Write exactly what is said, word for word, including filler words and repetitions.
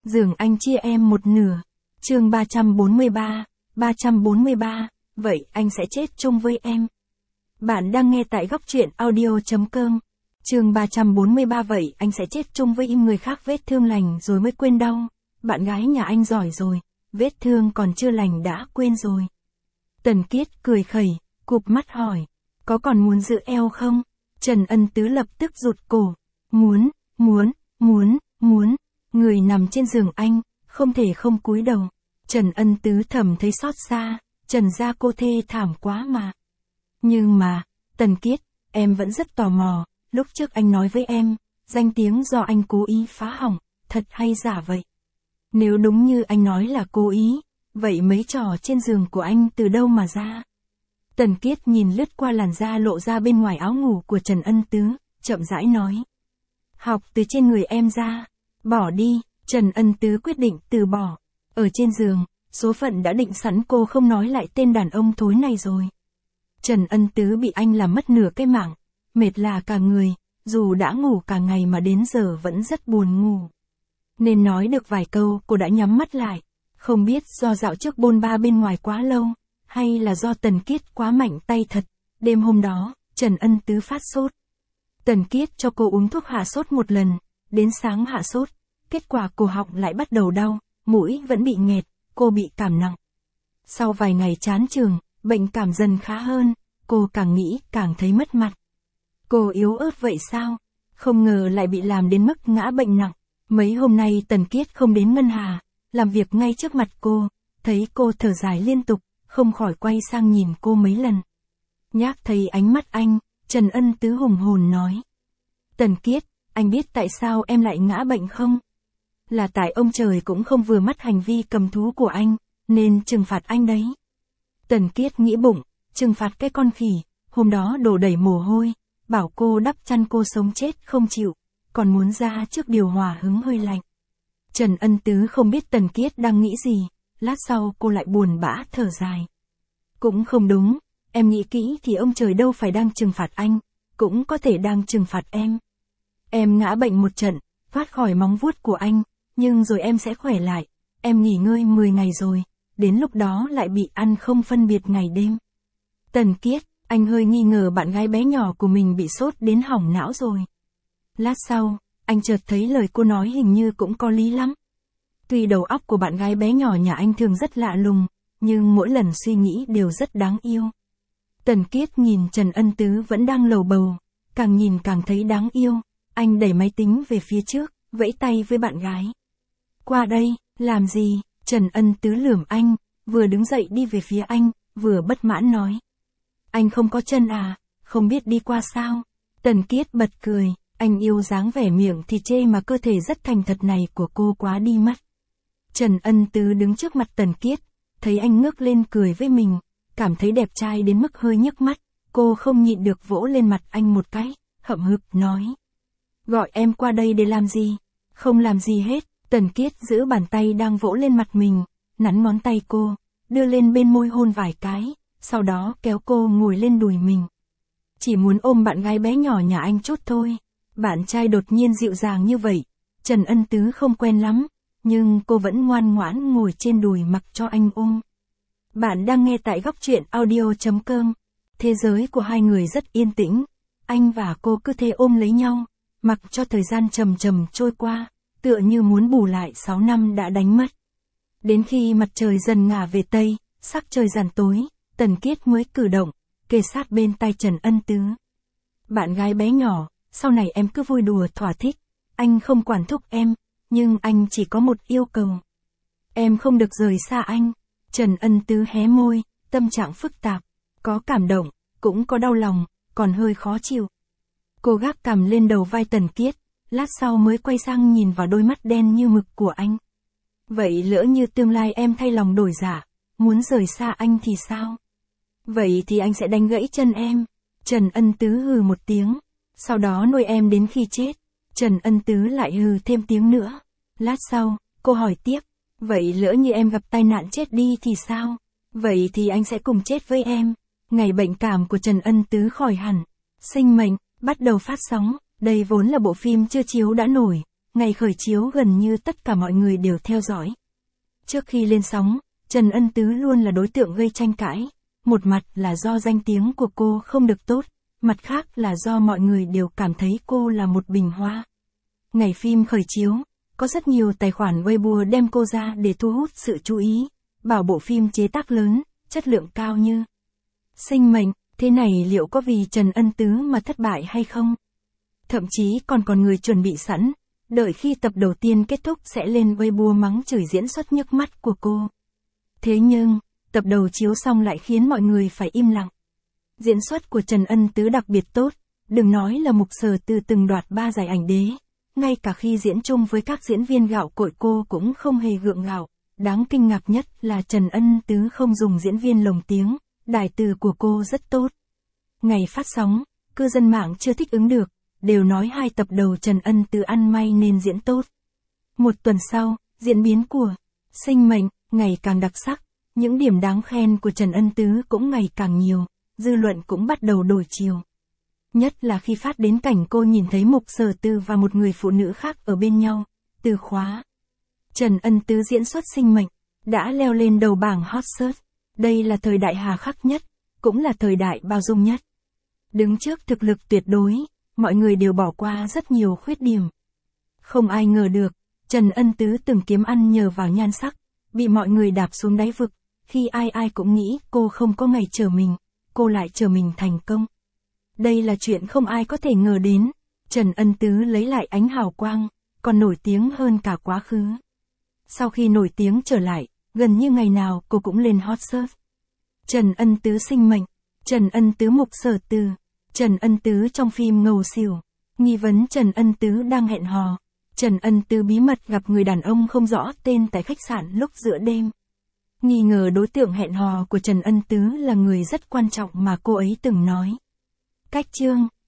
Giường anh chia em một nửa. Chương ba trăm bốn mươi ba, ba trăm bốn mươi ba, vậy anh sẽ chết chung với em. Bạn đang nghe tại góc truyện audio chấm com. Chương ba trăm bốn mươi ba vậy anh sẽ chết chung với im người khác vết thương lành rồi mới quên đau. Bạn gái nhà anh giỏi rồi, vết thương còn chưa lành đã quên rồi. Tần Kiết cười khẩy, cụp mắt hỏi, có còn muốn giữ eo không? Trần Ân Tứ lập tức rụt cổ, muốn, muốn, muốn, muốn. Người nằm trên giường anh, không thể không cúi đầu. Trần Ân Tứ thầm thấy xót xa, Trần gia cô thê thảm quá mà. Nhưng mà, Tần Kiết, em vẫn rất tò mò, lúc trước anh nói với em, danh tiếng do anh cố ý phá hỏng, thật hay giả vậy? Nếu đúng như anh nói là cố ý, vậy mấy trò trên giường của anh từ đâu mà ra? Tần Kiết nhìn lướt qua làn da lộ ra bên ngoài áo ngủ của Trần Ân Tứ, chậm rãi nói. Học từ trên người em ra, bỏ đi. Trần Ân Tứ quyết định từ bỏ. Ở trên giường, số phận đã định sẵn cô không nói lại tên đàn ông thối này rồi. Trần Ân Tứ bị anh làm mất nửa cái mạng, mệt là cả người, dù đã ngủ cả ngày mà đến giờ vẫn rất buồn ngủ. Nên nói được vài câu cô đã nhắm mắt lại, không biết do dạo trước bôn ba bên ngoài quá lâu, hay là do Tần Kiết quá mạnh tay thật. Đêm hôm đó, Trần Ân Tứ phát sốt. Tần Kiết cho cô uống thuốc hạ sốt một lần, đến sáng hạ sốt. Kết quả cổ họng lại bắt đầu đau, mũi vẫn bị nghẹt, cô bị cảm nặng. Sau vài ngày chán trường, bệnh cảm dần khá hơn, cô càng nghĩ càng thấy mất mặt. Cô yếu ớt vậy sao? Không ngờ lại bị làm đến mức ngã bệnh nặng. Mấy hôm nay Tần Kiết không đến ngân hà, làm việc ngay trước mặt cô, thấy cô thở dài liên tục, không khỏi quay sang nhìn cô mấy lần. Nhác thấy ánh mắt anh, Trần Ân Tứ hùng hồn nói. Tần Kiết, anh biết tại sao em lại ngã bệnh không? Là tại ông trời cũng không vừa mắt hành vi cầm thú của anh, nên trừng phạt anh đấy. Tần Kiết nghĩ bụng, trừng phạt cái con khỉ, hôm đó đổ đầy mồ hôi, bảo cô đắp chăn cô sống chết không chịu, còn muốn ra trước điều hòa hứng hơi lạnh. Trần Ân Tứ không biết Tần Kiết đang nghĩ gì, lát sau cô lại buồn bã thở dài. Cũng không đúng, em nghĩ kỹ thì ông trời đâu phải đang trừng phạt anh, cũng có thể đang trừng phạt em. Em ngã bệnh một trận, thoát khỏi móng vuốt của anh, nhưng rồi em sẽ khỏe lại, em nghỉ ngơi mười ngày rồi, đến lúc đó lại bị ăn không phân biệt ngày đêm. Tần Kiết, anh hơi nghi ngờ bạn gái bé nhỏ của mình bị sốt đến hỏng não rồi. Lát sau, anh chợt thấy lời cô nói hình như cũng có lý lắm. Tuy đầu óc của bạn gái bé nhỏ nhà anh thường rất lạ lùng, nhưng mỗi lần suy nghĩ đều rất đáng yêu. Tần Kiết nhìn Trần Ân Tứ vẫn đang lầu bầu, càng nhìn càng thấy đáng yêu, anh đẩy máy tính về phía trước, vẫy tay với bạn gái. Qua đây, làm gì? Trần Ân Tứ lườm anh, vừa đứng dậy đi về phía anh, vừa bất mãn nói. Anh không có chân à, không biết đi qua sao? Tần Kiết bật cười, anh yêu dáng vẻ miệng thì chê mà cơ thể rất thành thật này của cô quá đi mất. Trần Ân Tứ đứng trước mặt Tần Kiết, thấy anh ngước lên cười với mình, cảm thấy đẹp trai đến mức hơi nhức mắt, cô không nhịn được vỗ lên mặt anh một cái, hậm hực nói. Gọi em qua đây để làm gì? Không làm gì hết. Tần Kiết giữ bàn tay đang vỗ lên mặt mình, nắn ngón tay cô, đưa lên bên môi hôn vài cái, sau đó kéo cô ngồi lên đùi mình. Chỉ muốn ôm bạn gái bé nhỏ nhà anh chút thôi. Bạn trai đột nhiên dịu dàng như vậy, Trần Ân Tứ không quen lắm, nhưng cô vẫn ngoan ngoãn ngồi trên đùi mặc cho anh ôm. Bạn đang nghe tại góc truyện audio chấm com. Thế giới của hai người rất yên tĩnh, anh và cô cứ thế ôm lấy nhau, mặc cho thời gian chậm chậm trôi qua, tựa như muốn bù lại sáu năm đã đánh mất. Đến khi mặt trời dần ngả về tây, sắc trời dần tối, Tần Kiết mới cử động, kề sát bên tai Trần Ân Tứ. Bạn gái bé nhỏ, sau này em cứ vui đùa thỏa thích, anh không quản thúc em, nhưng anh chỉ có một yêu cầu. Em không được rời xa anh. Trần Ân Tứ hé môi, tâm trạng phức tạp, có cảm động, cũng có đau lòng, còn hơi khó chịu. Cô gác cằm lên đầu vai Tần Kiết, lát sau mới quay sang nhìn vào đôi mắt đen như mực của anh. Vậy lỡ như tương lai em thay lòng đổi dạ, muốn rời xa anh thì sao? Vậy thì anh sẽ đánh gãy chân em. Trần Ân Tứ hừ một tiếng, sau đó nuôi em đến khi chết. Trần Ân Tứ lại hừ thêm tiếng nữa. Lát sau, cô hỏi tiếp, vậy lỡ như em gặp tai nạn chết đi thì sao? Vậy thì anh sẽ cùng chết với em. Ngày bệnh cảm của Trần Ân Tứ khỏi hẳn. Sinh mệnh, bắt đầu phát sóng. Đây vốn là bộ phim chưa chiếu đã nổi, ngày khởi chiếu gần như tất cả mọi người đều theo dõi. Trước khi lên sóng, Trần Ân Tứ luôn là đối tượng gây tranh cãi. Một mặt là do danh tiếng của cô không được tốt, mặt khác là do mọi người đều cảm thấy cô là một bình hoa. Ngày phim khởi chiếu, có rất nhiều tài khoản Weibo đem cô ra để thu hút sự chú ý, bảo bộ phim chế tác lớn, chất lượng cao như Sinh Mệnh. Thế này liệu có vì Trần Ân Tứ mà thất bại hay không? Thậm chí còn còn người chuẩn bị sẵn, đợi khi tập đầu tiên kết thúc sẽ lên Weibo mắng chửi diễn xuất nhức mắt của cô. Thế nhưng, tập đầu chiếu xong lại khiến mọi người phải im lặng. Diễn xuất của Trần Ân Tứ đặc biệt tốt, đừng nói là Mục Sở Từ từng đoạt ba giải ảnh đế, ngay cả khi diễn chung với các diễn viên gạo cội cô cũng không hề gượng gạo. Đáng kinh ngạc nhất là Trần Ân Tứ không dùng diễn viên lồng tiếng, đài từ của cô rất tốt. Ngày phát sóng, cư dân mạng chưa thích ứng được, đều nói hai tập đầu Trần Ân Tứ ăn may nên diễn tốt. Một tuần sau, diễn biến của Sinh Mệnh ngày càng đặc sắc, những điểm đáng khen của Trần Ân Tứ cũng ngày càng nhiều, dư luận cũng bắt đầu đổi chiều. Nhất là khi phát đến cảnh cô nhìn thấy Mục Sở Từ và một người phụ nữ khác ở bên nhau, từ khóa. Trần Ân Tứ diễn xuất Sinh Mệnh, đã leo lên đầu bảng hot search. Đây là thời đại hà khắc nhất, cũng là thời đại bao dung nhất. Đứng trước thực lực tuyệt đối, mọi người đều bỏ qua rất nhiều khuyết điểm. Không ai ngờ được, Trần Ân Tứ từng kiếm ăn nhờ vào nhan sắc, bị mọi người đạp xuống đáy vực, khi ai ai cũng nghĩ cô không có ngày trở mình, cô lại trở mình thành công. Đây là chuyện không ai có thể ngờ đến, Trần Ân Tứ lấy lại ánh hào quang, còn nổi tiếng hơn cả quá khứ. Sau khi nổi tiếng trở lại, gần như ngày nào cô cũng lên hot search. Trần Ân Tứ Sinh Mệnh, Trần Ân Tứ Mục Sở Từ, Trần Ân Tứ trong phim Ngầu Xỉu, nghi vấn Trần Ân Tứ đang hẹn hò, Trần Ân Tứ bí mật gặp người đàn ông không rõ tên tại khách sạn lúc giữa đêm. Nghi ngờ đối tượng hẹn hò của Trần Ân Tứ là người rất quan trọng mà cô ấy từng nói. Cách chương